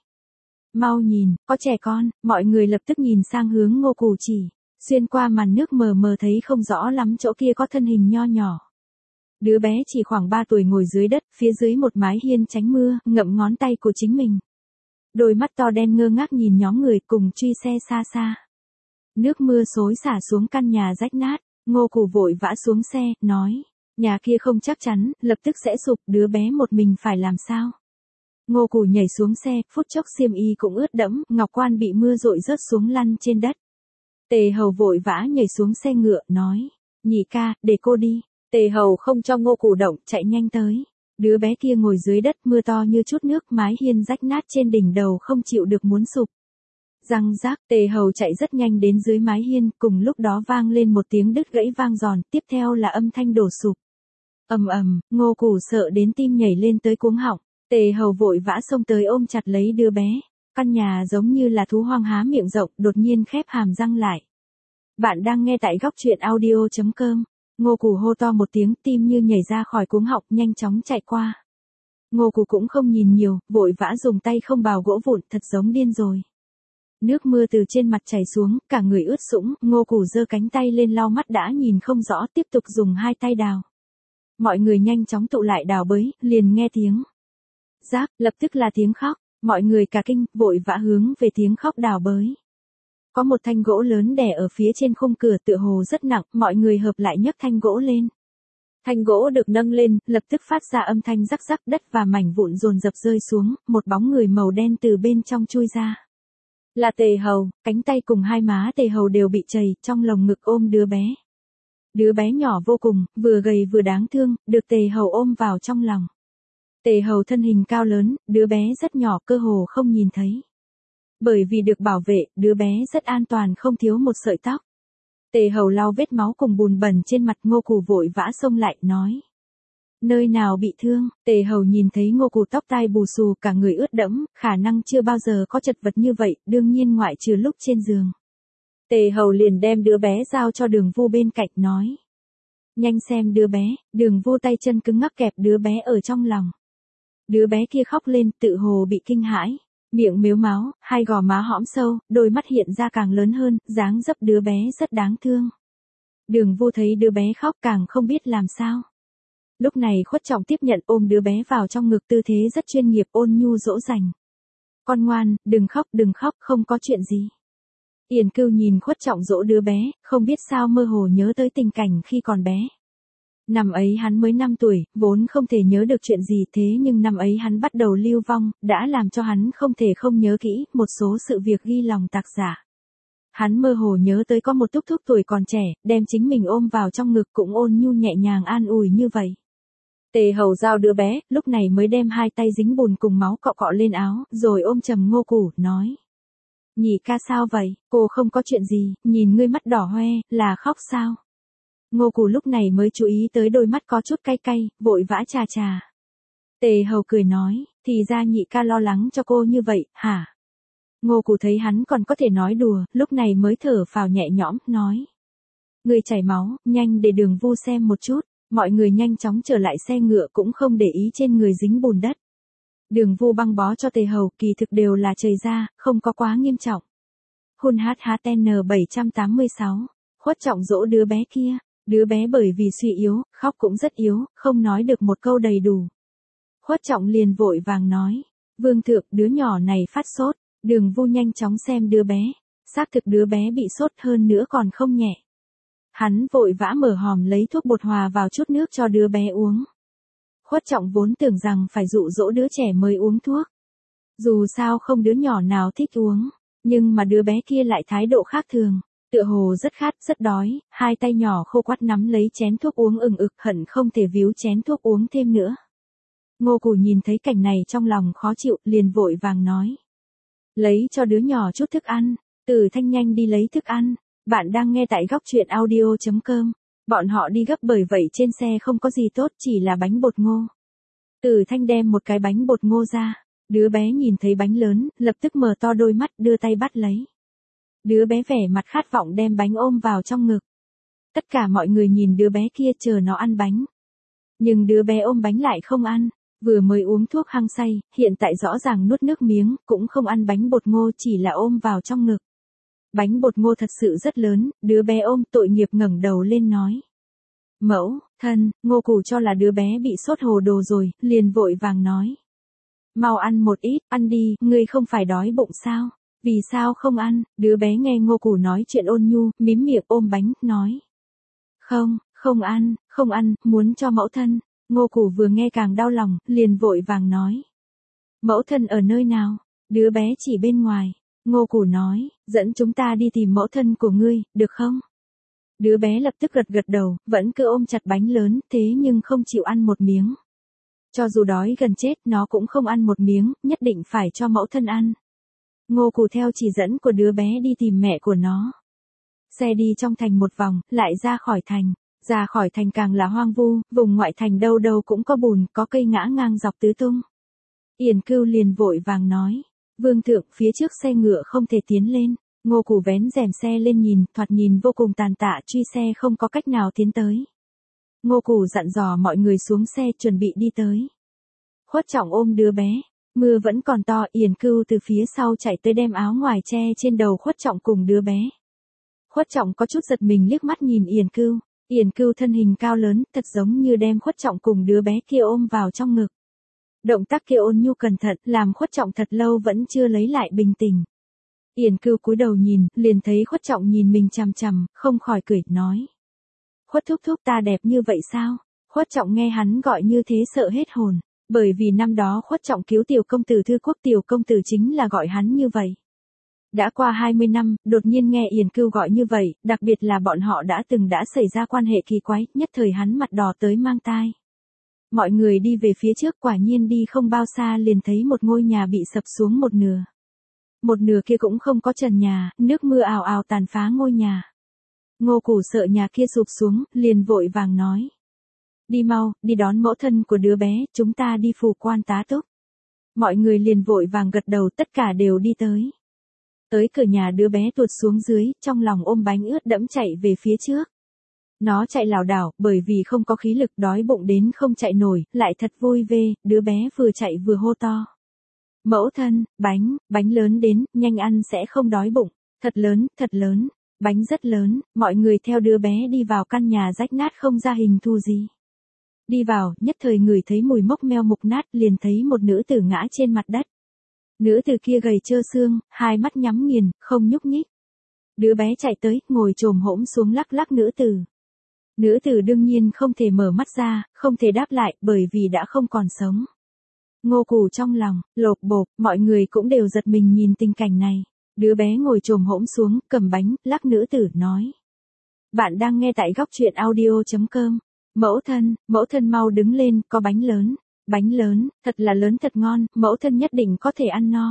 Mau nhìn, có trẻ con, mọi người lập tức nhìn sang hướng Ngô Cù chỉ. Xuyên qua màn nước mờ mờ thấy không rõ lắm chỗ kia có thân hình nho nhỏ. Đứa bé chỉ khoảng 3 tuổi ngồi dưới đất, phía dưới một mái hiên tránh mưa, ngậm ngón tay của chính mình. Đôi mắt to đen ngơ ngác nhìn nhóm người cùng truy xe xa xa. Nước mưa xối xả xuống căn nhà rách nát, Ngô Cù vội vã xuống xe, nói, nhà kia không chắc chắn, lập tức sẽ sụp, đứa bé một mình phải làm sao? Ngô Cù nhảy xuống xe, phút chốc xiêm y cũng ướt đẫm, ngọc quan bị mưa dội rớt xuống lăn trên đất. Tề Hầu vội vã nhảy xuống xe ngựa, nói, nhị ca, để cô đi. Tề Hầu không cho Ngô Cù động, chạy nhanh tới. Đứa bé kia ngồi dưới đất, mưa to như chút nước, mái hiên rách nát trên đỉnh đầu không chịu được muốn sụp. Răng rác, Tề Hầu chạy rất nhanh đến dưới mái hiên, cùng lúc đó vang lên một tiếng đứt gãy vang giòn, tiếp theo là âm thanh đổ sụp. Ầm ầm, Ngô Cù sợ đến tim nhảy lên tới cuống họng, Tề Hầu vội vã xông tới ôm chặt lấy đứa bé. Căn nhà giống như là thú hoang há miệng rộng, đột nhiên khép hàm răng lại. Bạn đang nghe tại góc truyện audio.com. Ngô Cù hô to một tiếng, tim như nhảy ra khỏi cuống họng, nhanh chóng chạy qua. Ngô Cù cũng không nhìn nhiều, vội vã dùng tay không bào gỗ vụn, thật giống điên rồi. Nước mưa từ trên mặt chảy xuống, cả người ướt sũng, Ngô Cù giơ cánh tay lên lau mắt đã nhìn không rõ, tiếp tục dùng hai tay đào. Mọi người nhanh chóng tụ lại đào bới, liền nghe tiếng. Rác, lập tức là tiếng khóc, mọi người cả kinh, vội vã hướng về tiếng khóc đào bới. Có một thanh gỗ lớn đè ở phía trên khung cửa tựa hồ rất nặng, mọi người hợp lại nhấc thanh gỗ lên. Thanh gỗ được nâng lên, lập tức phát ra âm thanh rắc rắc, đất và mảnh vụn dồn dập rơi xuống, một bóng người màu đen từ bên trong chui ra. Là Tề Hầu, cánh tay cùng hai má Tề Hầu đều bị trầy, trong lồng ngực ôm đứa bé. Đứa bé nhỏ vô cùng, vừa gầy vừa đáng thương, được Tề Hầu ôm vào trong lòng. Tề Hầu thân hình cao lớn, đứa bé rất nhỏ, cơ hồ không nhìn thấy. Bởi vì được bảo vệ, đứa bé rất an toàn, không thiếu một sợi tóc. Tề Hầu lau vết máu cùng bùn bẩn trên mặt, Ngô Cù vội vã xông lại, nói. Nơi nào bị thương? Tề Hầu nhìn thấy Ngô Cù tóc tai bù xù, cả người ướt đẫm, khả năng chưa bao giờ có chật vật như vậy, đương nhiên ngoại trừ lúc trên giường. Tề Hầu liền đem đứa bé giao cho Đường Vu bên cạnh, nói. Nhanh xem đứa bé. Đường Vu tay chân cứng ngắc kẹp đứa bé ở trong lòng. Đứa bé kia khóc lên, tự hồ bị kinh hãi. Miệng mếu máo, hai gò má hõm sâu, đôi mắt hiện ra càng lớn hơn, dáng dấp đứa bé rất đáng thương. Đường Vu thấy đứa bé khóc càng không biết làm sao. Lúc này Khuất Trọng tiếp nhận ôm đứa bé vào trong ngực, tư thế rất chuyên nghiệp, ôn nhu dỗ dành. Con ngoan, đừng khóc, không có chuyện gì. Yển Cưu nhìn Khuất Trọng dỗ đứa bé, không biết sao mơ hồ nhớ tới tình cảnh khi còn bé. Năm ấy hắn mới 5 tuổi, vốn không thể nhớ được chuyện gì, thế nhưng năm ấy hắn bắt đầu lưu vong, đã làm cho hắn không thể không nhớ kỹ một số sự việc ghi lòng tạc giả. Hắn mơ hồ nhớ tới có một thúc thúc tuổi còn trẻ, đem chính mình ôm vào trong ngực, cũng ôn nhu nhẹ nhàng an ủi như vậy. Tề Hầu giao đứa bé, lúc này mới đem hai tay dính bùn cùng máu cọ cọ lên áo, rồi ôm trầm Ngô Củ, nói. Nhị ca sao vậy, cô không có chuyện gì, nhìn ngươi mắt đỏ hoe, là khóc sao? Ngô Củ lúc này mới chú ý tới đôi mắt có chút cay cay, vội vã chà chà. Tề Hầu cười nói, thì ra nhị ca lo lắng cho cô như vậy, hả? Ngô Củ thấy hắn còn có thể nói đùa, lúc này mới thở phào nhẹ nhõm, nói. Ngươi chảy máu, nhanh để Đường Vu xem một chút. Mọi người nhanh chóng trở lại xe ngựa, cũng không để ý trên người dính bùn đất. Đường Vu băng bó cho Tề Hầu, kỳ thực đều là trời ra, không có quá nghiêm trọng. Hun HHN 786, Khuất Trọng dỗ đứa bé kia, đứa bé bởi vì suy yếu, khóc cũng rất yếu, không nói được một câu đầy đủ. Khuất Trọng liền vội vàng nói, Vương thượng, đứa nhỏ này phát sốt. Đường Vu nhanh chóng xem đứa bé, xác thực đứa bé bị sốt, hơn nữa còn không nhẹ. Hắn vội vã mở hòm lấy thuốc bột hòa vào chút nước cho đứa bé uống. Khuất Trọng vốn tưởng rằng phải dụ dỗ đứa trẻ mới uống thuốc. Dù sao không đứa nhỏ nào thích uống, nhưng mà đứa bé kia lại thái độ khác thường, tựa hồ rất khát, rất đói, hai tay nhỏ khô quắt nắm lấy chén thuốc uống ừng ực, hận không thể víu chén thuốc uống thêm nữa. Ngô Củ nhìn thấy cảnh này trong lòng khó chịu, liền vội vàng nói. Lấy cho đứa nhỏ chút thức ăn, Tử Thanh nhanh đi lấy thức ăn. Bạn đang nghe tại góc truyện audio.com. Bọn họ đi gấp bởi vậy trên xe không có gì tốt, chỉ là bánh bột ngô. Tử Thanh đem một cái bánh bột ngô ra. Đứa bé nhìn thấy bánh lớn, lập tức mở to đôi mắt, đưa tay bắt lấy. Đứa bé vẻ mặt khát vọng đem bánh ôm vào trong ngực. Tất cả mọi người nhìn đứa bé kia chờ nó ăn bánh. Nhưng đứa bé ôm bánh lại không ăn. Vừa mới uống thuốc hăng say, hiện tại rõ ràng nuốt nước miếng, cũng không ăn bánh bột ngô, chỉ là ôm vào trong ngực. Bánh bột ngô thật sự rất lớn, đứa bé ôm tội nghiệp ngẩng đầu lên nói. Mẫu, thân, Ngô Củ cho là đứa bé bị sốt hồ đồ rồi, liền vội vàng nói. Mau ăn một ít, ăn đi, ngươi không phải đói bụng sao? Vì sao không ăn? Đứa bé nghe Ngô Củ nói chuyện ôn nhu, mím miệng ôm bánh, nói. Không ăn, muốn cho mẫu thân. Ngô Củ vừa nghe càng đau lòng, liền vội vàng nói. Mẫu thân ở nơi nào? Đứa bé chỉ bên ngoài. Ngô Củ nói, dẫn chúng ta đi tìm mẫu thân của ngươi, được không? Đứa bé lập tức gật đầu, vẫn cứ ôm chặt bánh lớn, thế nhưng không chịu ăn một miếng. Cho dù đói gần chết, nó cũng không ăn một miếng, nhất định phải cho mẫu thân ăn. Ngô Củ theo chỉ dẫn của đứa bé đi tìm mẹ của nó. Xe đi trong thành một vòng, lại ra khỏi thành. Ra khỏi thành càng là hoang vu, vùng ngoại thành đâu đâu cũng có bùn, có cây ngã ngang dọc tứ tung. Yển Cưu liền vội vàng nói. Vương thượng, phía trước xe ngựa không thể tiến lên. Ngô Củ vén rèm xe lên nhìn, thoạt nhìn vô cùng tàn tạ, truy xe không có cách nào tiến tới. Ngô Củ dặn dò mọi người xuống xe chuẩn bị đi tới. Khuất Trọng ôm đứa bé. Mưa vẫn còn to, Yển Cưu từ phía sau chạy tới đem áo ngoài che trên đầu Khuất Trọng cùng đứa bé. Khuất Trọng có chút giật mình liếc mắt nhìn Yển Cưu. Yển Cưu thân hình cao lớn, thật giống như đem Khuất Trọng cùng đứa bé kia ôm vào trong ngực. Động tác kia ôn nhu cẩn thận, làm Khuất Trọng thật lâu vẫn chưa lấy lại bình tĩnh. Yển Cưu cúi đầu nhìn, liền thấy Khuất Trọng nhìn mình chằm chằm, không khỏi cười, nói. Khuất thúc thúc ta đẹp như vậy sao? Khuất Trọng nghe hắn gọi như thế sợ hết hồn, bởi vì năm đó Khuất Trọng cứu tiểu công tử Thư Quốc, tiểu công tử chính là gọi hắn như vậy. Đã qua 20 năm, đột nhiên nghe Yển Cưu gọi như vậy, đặc biệt là bọn họ đã xảy ra quan hệ kỳ quái, nhất thời hắn mặt đỏ tới mang tai. Mọi người đi về phía trước, quả nhiên đi không bao xa liền thấy một ngôi nhà bị sập xuống một nửa. Một nửa kia cũng không có trần nhà, nước mưa ào ào tàn phá ngôi nhà. Ngô Củ sợ nhà kia sụp xuống, liền vội vàng nói. Đi mau, đi đón mẫu thân của đứa bé, chúng ta đi phủ quan tá túc. Mọi người liền vội vàng gật đầu, tất cả đều đi tới. Tới cửa nhà đứa bé tuột xuống dưới, trong lòng ôm bánh ướt đẫm chạy về phía trước. Nó chạy lảo đảo, bởi vì không có khí lực, đói bụng đến không chạy nổi, lại thật vui vẻ, đứa bé vừa chạy vừa hô to. Mẫu thân, bánh lớn đến, nhanh ăn sẽ không đói bụng. Thật lớn, bánh rất lớn, mọi người theo đứa bé đi vào căn nhà rách nát không ra hình thù gì. Đi vào, nhất thời ngửi thấy mùi mốc meo mục nát, liền thấy một nữ tử ngã trên mặt đất. Nữ tử kia gầy trơ xương, hai mắt nhắm nghiền, không nhúc nhích. Đứa bé chạy tới, ngồi chồm hổm xuống lắc lắc nữ tử. Nữ tử đương nhiên không thể mở mắt ra, không thể đáp lại, bởi vì đã không còn sống. Ngô Cù trong lòng, lộp bộp, mọi người cũng đều giật mình nhìn tình cảnh này. Đứa bé ngồi chồm hổm xuống, cầm bánh, lắc nữ tử, nói. Bạn đang nghe tại góc truyện audio.com. Mẫu thân mau đứng lên, có bánh lớn, thật là lớn thật ngon, mẫu thân nhất định có thể ăn no.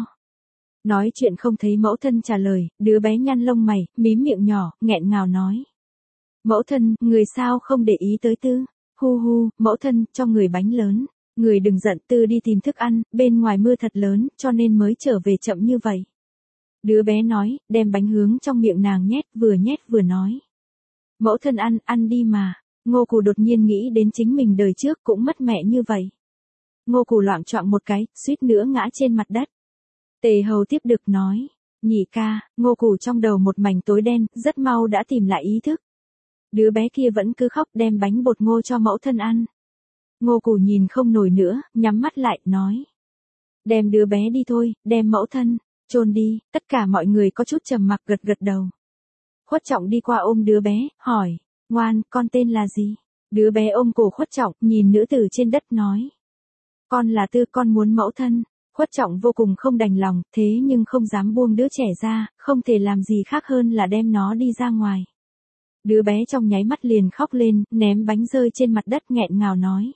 Nói chuyện không thấy mẫu thân trả lời, đứa bé nhăn lông mày, mím miệng nhỏ, nghẹn ngào nói. Mẫu thân, người sao không để ý tới Tư? Hu, mẫu thân, cho người bánh lớn. Người đừng giận, Tư đi tìm thức ăn, bên ngoài mưa thật lớn, cho nên mới trở về chậm như vậy. Đứa bé nói, đem bánh hướng trong miệng nàng nhét vừa nói. Mẫu thân ăn đi mà. Ngô Cù đột nhiên nghĩ đến chính mình đời trước cũng mất mẹ như vậy. Ngô Cù loạng choạng một cái, suýt nữa ngã trên mặt đất. Tề Hầu tiếp được nói. Nhị ca, Ngô Cù trong đầu một mảnh tối đen, rất mau đã tìm lại ý thức. Đứa bé kia vẫn cứ khóc đem bánh bột ngô cho mẫu thân ăn. Ngô Cù nhìn không nổi nữa, nhắm mắt lại, nói. Đem đứa bé đi thôi, đem mẫu thân, chôn đi, tất cả mọi người có chút trầm mặc gật đầu. Khuất Trọng đi qua ôm đứa bé, hỏi. Ngoan, con tên là gì? Đứa bé ôm cổ Khuất Trọng, nhìn nữ tử trên đất nói. Con là Tư, con muốn mẫu thân. Khuất Trọng vô cùng không đành lòng, thế nhưng không dám buông đứa trẻ ra, không thể làm gì khác hơn là đem nó đi ra ngoài. Đứa bé trong nháy mắt liền khóc lên, ném bánh rơi trên mặt đất nghẹn ngào nói.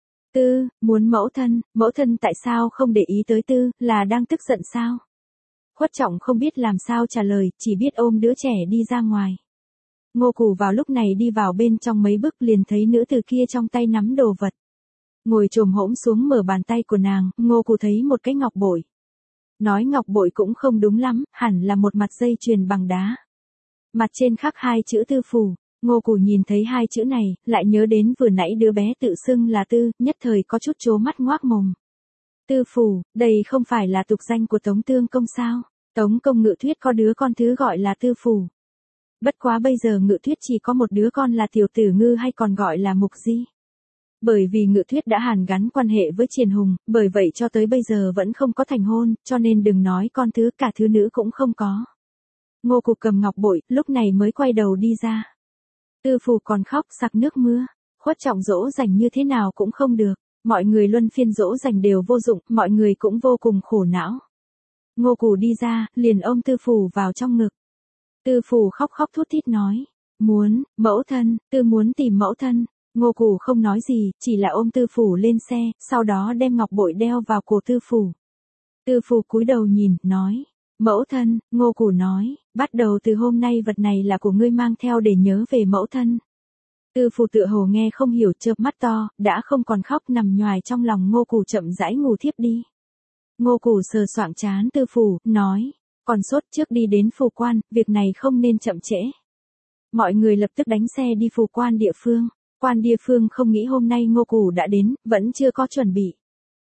Tư, muốn mẫu thân tại sao không để ý tới Tư, là đang tức giận sao? Khuất Trọng không biết làm sao trả lời, chỉ biết ôm đứa trẻ đi ra ngoài. Ngô Cù vào lúc này đi vào bên trong mấy bước liền thấy nữ tử kia trong tay nắm đồ vật. Ngồi chồm hổm xuống mở bàn tay của nàng, Ngô Cù thấy một cái ngọc bội. Nói ngọc bội cũng không đúng lắm, hẳn là một mặt dây chuyền bằng đá. Mặt trên khắc hai chữ Tư phủ. Ngô Cù nhìn thấy hai chữ này, lại nhớ đến vừa nãy đứa bé tự xưng là Tư, nhất thời có chút trố mắt ngoác mồm. Tư phủ, đây không phải là tục danh của Tống Tương Công sao? Tống Công Ngự Thuyết có đứa con thứ gọi là Tư phủ. Bất quá bây giờ Ngự Thuyết chỉ có một đứa con là Tiểu Tử Ngư hay còn gọi là Mục Di. Bởi vì Ngự Thuyết đã hàn gắn quan hệ với Triền Hùng, bởi vậy cho tới bây giờ vẫn không có thành hôn, cho nên đừng nói con thứ, cả thứ nữ cũng không có. Ngô Cù cầm ngọc bội, lúc này mới quay đầu đi ra. Tư phủ còn khóc sặc nước mưa. Khuất Trọng dỗ dành như thế nào cũng không được. Mọi người luân phiên dỗ dành đều vô dụng, mọi người cũng vô cùng khổ não. Ngô Cù đi ra, liền ôm Tư phủ vào trong ngực. Tư phủ khóc thút thít nói. Mẫu thân, Tư muốn tìm mẫu thân. Ngô Cù không nói gì, chỉ là ôm Tư phủ lên xe, sau đó đem ngọc bội đeo vào cổ Tư phủ. Tư phủ cúi đầu nhìn, nói. Mẫu thân, Ngô Cù nói, bắt đầu từ hôm nay vật này là của ngươi mang theo để nhớ về mẫu thân. Tư phủ tựa hồ nghe không hiểu, chớp mắt to, đã không còn khóc, nằm nhoài trong lòng Ngô Cù chậm rãi ngủ thiếp đi. Ngô Cù sờ soạng trán Tư phủ, nói, còn sốt trước đi đến phủ quan, việc này không nên chậm trễ. Mọi người lập tức đánh xe đi phủ quan địa phương. Quan địa phương không nghĩ hôm nay Ngô Cù đã đến, vẫn chưa có chuẩn bị.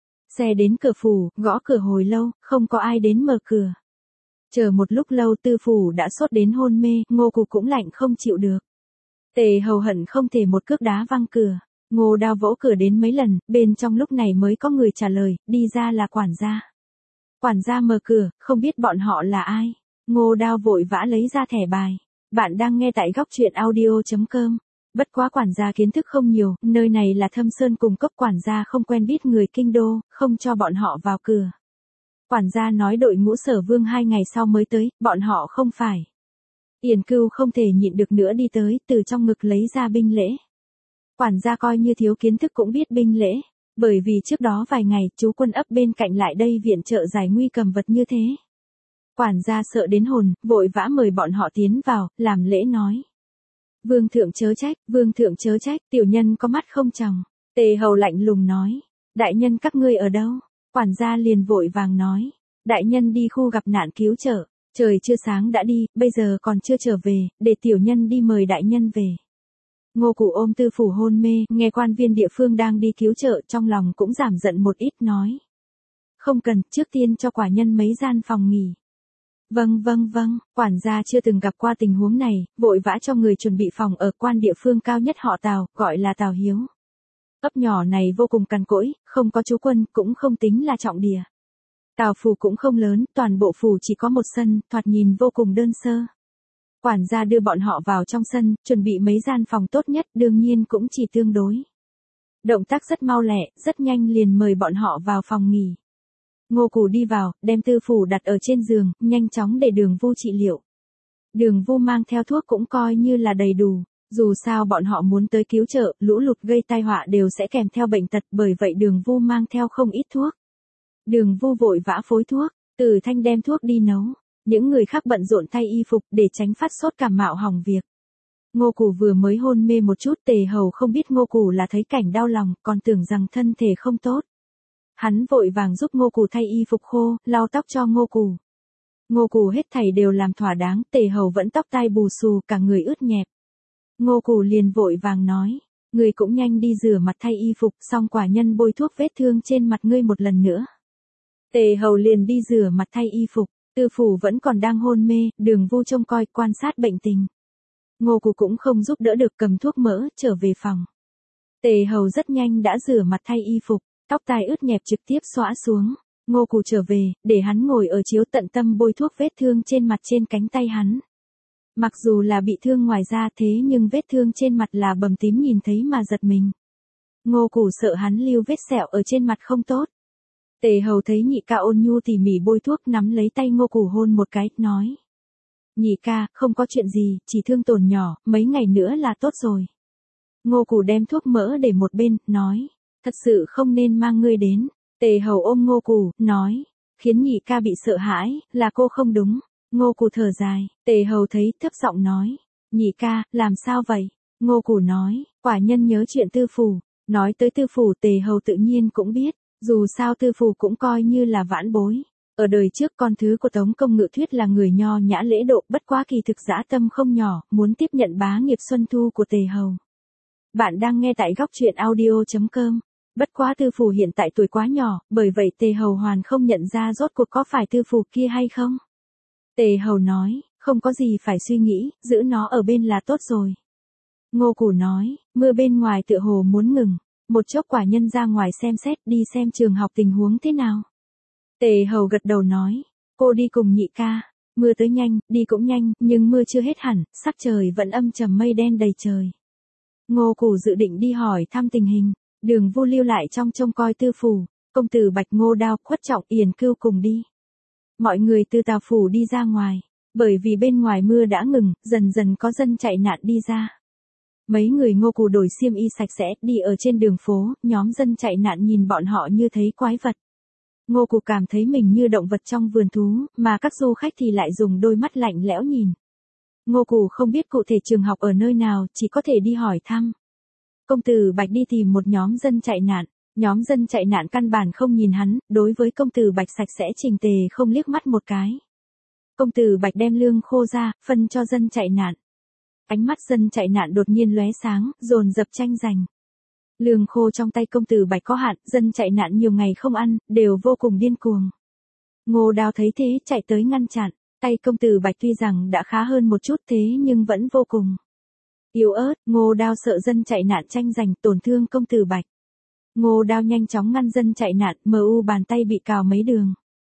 Xe đến cửa phủ, gõ cửa hồi lâu, không có ai đến mở cửa. Chờ một lúc lâu Tư phủ đã sốt đến hôn mê, Ngô Cù cũng lạnh không chịu được. Tề Hầu hận không thể một cước đá văng cửa. Ngô Đao vỗ cửa đến mấy lần, bên trong lúc này mới có người trả lời, đi ra là quản gia. Quản gia mở cửa, không biết bọn họ là ai. Ngô Đao vội vã lấy ra thẻ bài. Bạn đang nghe tại góc truyện audio.com. Bất quá quản gia kiến thức không nhiều, nơi này là Thâm Sơn cung cấp, quản gia không quen biết người kinh đô, không cho bọn họ vào cửa. Quản gia nói đội ngũ Sở Vương 2 ngày sau mới tới, bọn họ không phải. Yển Cưu không thể nhịn được nữa đi tới, từ trong ngực lấy ra binh lễ. Quản gia coi như thiếu kiến thức cũng biết binh lễ, bởi vì trước đó vài ngày chú quân ấp bên cạnh lại đây viện trợ giải nguy cầm vật như thế. Quản gia sợ đến hồn, vội vã mời bọn họ tiến vào, làm lễ nói. Vương thượng chớ trách, tiểu nhân có mắt không tròng. Tề Hầu lạnh lùng nói, đại nhân các ngươi ở đâu? Quản gia liền vội vàng nói, đại nhân đi khu gặp nạn cứu trợ, trời chưa sáng đã đi, bây giờ còn chưa trở về, để tiểu nhân đi mời đại nhân về. Ngô Cù ôm Tư phủ hôn mê, nghe quan viên địa phương đang đi cứu trợ, trong lòng cũng giảm giận một ít, nói. Không cần, trước tiên cho quả nhân mấy gian phòng nghỉ. Vâng, quản gia chưa từng gặp qua tình huống này, vội vã cho người chuẩn bị phòng ở quan địa phương cao nhất họ Tào, gọi là Tào Hiếu. Ấp nhỏ này vô cùng cằn cỗi, không có trú quân, cũng không tính là trọng địa. Tào phủ cũng không lớn, toàn bộ phủ chỉ có một sân, thoạt nhìn vô cùng đơn sơ. Quản gia đưa bọn họ vào trong sân, chuẩn bị mấy gian phòng tốt nhất, đương nhiên cũng chỉ tương đối. Động tác rất mau lẹ, rất nhanh liền mời bọn họ vào phòng nghỉ. Ngô Cù đi vào, đem Tư Phủ đặt ở trên giường, nhanh chóng để Đường Vu trị liệu. Đường Vu mang theo thuốc cũng coi như là đầy đủ, dù sao bọn họ muốn tới cứu trợ, lũ lụt gây tai họa đều sẽ kèm theo bệnh tật, bởi vậy Đường Vu mang theo không ít thuốc. Đường Vu vội vã phối thuốc, Từ Thanh đem thuốc đi nấu, những người khác bận rộn thay y phục để tránh phát sốt cảm mạo hỏng việc. Ngô Cù vừa mới hôn mê một chút, Tề Hầu không biết Ngô Cù là thấy cảnh đau lòng, còn tưởng rằng thân thể không tốt. Hắn vội vàng giúp Ngô Cù thay y phục khô, lau tóc cho Ngô Cù. Ngô Cù hết thảy đều làm thỏa đáng, Tề Hầu vẫn tóc tai bù xù, cả người ướt nhẹp. Ngô Cù liền vội vàng nói, người cũng nhanh đi rửa mặt thay y phục, xong quả nhân bôi thuốc vết thương trên mặt ngươi một lần nữa. Tề Hầu liền đi rửa mặt thay y phục, Tư Phủ vẫn còn đang hôn mê, Đường Vu trông coi quan sát bệnh tình. Ngô Cù cũng không giúp đỡ được, cầm thuốc mỡ, trở về phòng. Tề Hầu rất nhanh đã rửa mặt thay y phục, tóc tai ướt nhẹp trực tiếp xõa xuống. Ngô Cù trở về, để hắn ngồi ở chiếu tận tâm bôi thuốc vết thương trên mặt trên cánh tay hắn. Mặc dù là bị thương ngoài da thế nhưng vết thương trên mặt là bầm tím nhìn thấy mà giật mình. Ngô Cù sợ hắn lưu vết sẹo ở trên mặt không tốt. Tề Hầu thấy nhị ca ôn nhu tỉ mỉ bôi thuốc, nắm lấy tay Ngô Cù hôn một cái, nói. Nhị ca, không có chuyện gì, chỉ thương tổn nhỏ, mấy ngày nữa là tốt rồi. Ngô Cù đem thuốc mỡ để một bên, nói. Thật sự không nên mang ngươi đến. Tề Hầu ôm Ngô Cù, nói. Khiến nhị ca bị sợ hãi, là cô không đúng. Ngô Cù thở dài, Tề Hầu thấy, thấp giọng nói. Nhị ca, làm sao vậy? Ngô Cù nói, quả nhân nhớ chuyện Tư Phủ. Nói tới Tư Phủ, Tề Hầu tự nhiên cũng biết. Dù sao Tư Phủ cũng coi như là vãn bối. Ở đời trước con thứ của Tống Công Ngự Thuyết là người nho nhã lễ độ, bất quá kỳ thực dã tâm không nhỏ, muốn tiếp nhận bá nghiệp Xuân Thu của Tề Hầu. Bạn đang nghe tại góc truyện audio.com. Bất quá Tư Phủ hiện tại tuổi quá nhỏ, bởi vậy Tề Hầu hoàn không nhận ra rốt cuộc có phải Tư Phủ kia hay không. Tề Hầu nói, không có gì phải suy nghĩ, giữ nó ở bên là tốt rồi. Ngô Cù nói, mưa bên ngoài tựa hồ muốn ngừng, một chốc quả nhân ra ngoài xem xét, đi xem trường học tình huống thế nào. Tề Hầu gật đầu nói, cô đi cùng nhị ca, mưa tới nhanh, đi cũng nhanh, nhưng mưa chưa hết hẳn, sắc trời vẫn âm trầm mây đen đầy trời. Ngô Cù dự định đi hỏi thăm tình hình, Đường Vu lưu lại trong trông coi Tư Phủ, công tử Bạch Ngô Đao, Khuất Trọng, Yển Cưu cùng đi. Mọi người từ Tào phủ đi ra ngoài, bởi vì bên ngoài mưa đã ngừng, dần dần có dân chạy nạn đi ra. Mấy người Ngô Cù đổi xiêm y sạch sẽ, đi ở trên đường phố, nhóm dân chạy nạn nhìn bọn họ như thấy quái vật. Ngô Cù cảm thấy mình như động vật trong vườn thú, mà các du khách thì lại dùng đôi mắt lạnh lẽo nhìn. Ngô Cù không biết cụ thể trường học ở nơi nào, chỉ có thể đi hỏi thăm. Công tử Bạch đi tìm một nhóm dân chạy nạn. Nhóm dân chạy nạn căn bản không nhìn hắn, đối với công tử Bạch sạch sẽ chỉnh tề không liếc mắt một cái. Công tử Bạch đem lương khô ra, phân cho dân chạy nạn. Ánh mắt dân chạy nạn đột nhiên lóe sáng, dồn dập tranh giành. Lương khô trong tay công tử Bạch có hạn, dân chạy nạn nhiều ngày không ăn, đều vô cùng điên cuồng. Ngô Đao thấy thế chạy tới ngăn chặn, tay công tử Bạch tuy rằng đã khá hơn một chút thế nhưng vẫn vô cùng yếu ớt. Ngô Đao sợ dân chạy nạn tranh giành tổn thương công tử Bạch. Ngô Đao nhanh chóng ngăn dân chạy nạn, bàn tay bị cào mấy đường.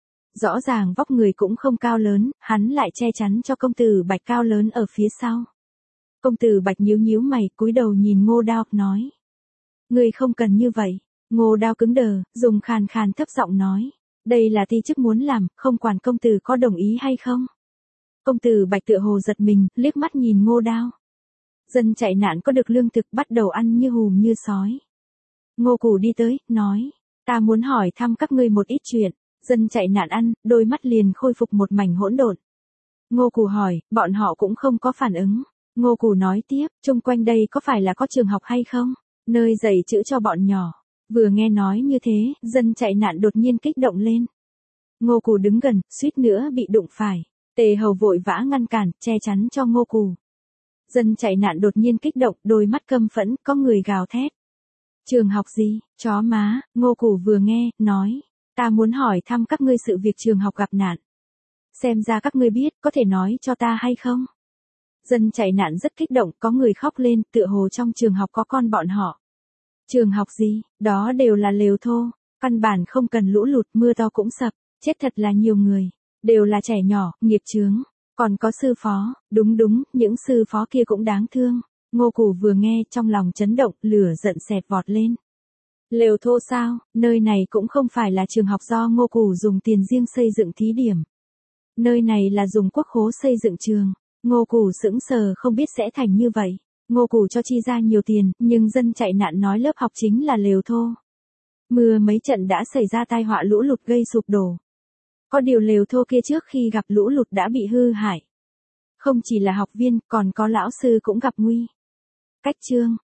Rõ ràng vóc người cũng không cao lớn, hắn lại che chắn cho công tử Bạch cao lớn ở phía sau. Công tử Bạch nhíu nhíu mày, cúi đầu nhìn Ngô Đao, nói. Người không cần như vậy. Ngô Đao cứng đờ, dùng khàn khàn thấp giọng nói. Đây là ti chức muốn làm, không quản công tử có đồng ý hay không. Công tử Bạch tựa hồ giật mình, liếc mắt nhìn Ngô Đao. Dân chạy nạn có được lương thực bắt đầu ăn như hùm như sói. Ngô Cù đi tới, nói. Ta muốn hỏi thăm các ngươi một ít chuyện. Dân chạy nạn ăn, đôi mắt liền khôi phục một mảnh hỗn độn. Ngô Cù hỏi, bọn họ cũng không có phản ứng. Ngô Cù nói tiếp, chung quanh đây có phải là có trường học hay không? Nơi dạy chữ cho bọn nhỏ. Vừa nghe nói như thế, dân chạy nạn đột nhiên kích động lên. Ngô Cù đứng gần, suýt nữa bị đụng phải. Tề Hầu vội vã ngăn cản, che chắn cho Ngô Cù. Dân chạy nạn đột nhiên kích động, đôi mắt căm phẫn, có người gào thét. Trường học gì, chó má, Ngô Cù vừa nghe, nói. Ta muốn hỏi thăm các ngươi sự việc trường học gặp nạn. Xem ra các ngươi biết, có thể nói cho ta hay không? Dân chạy nạn rất kích động, có người khóc lên, tựa hồ trong trường học có con bọn họ. Trường học gì, đó đều là lều thô, căn bản không cần lũ lụt, mưa to cũng sập, chết thật là nhiều người, đều là trẻ nhỏ, nghiệp chướng, còn có sư phó, đúng, những sư phó kia cũng đáng thương. Ngô Củ vừa nghe trong lòng chấn động, lửa giận xẹt vọt lên. Lều thô sao, nơi này cũng không phải là trường học do Ngô Củ dùng tiền riêng xây dựng thí điểm. Nơi này là dùng quốc khố xây dựng trường. Ngô Củ sững sờ không biết sẽ thành như vậy. Ngô Củ cho chi ra nhiều tiền, nhưng dân chạy nạn nói lớp học chính là lều thô. Mưa mấy trận đã xảy ra tai họa lũ lụt gây sụp đổ. Có điều lều thô kia trước khi gặp lũ lụt đã bị hư hại. Không chỉ là học viên, còn có lão sư cũng gặp nguy. Cách chương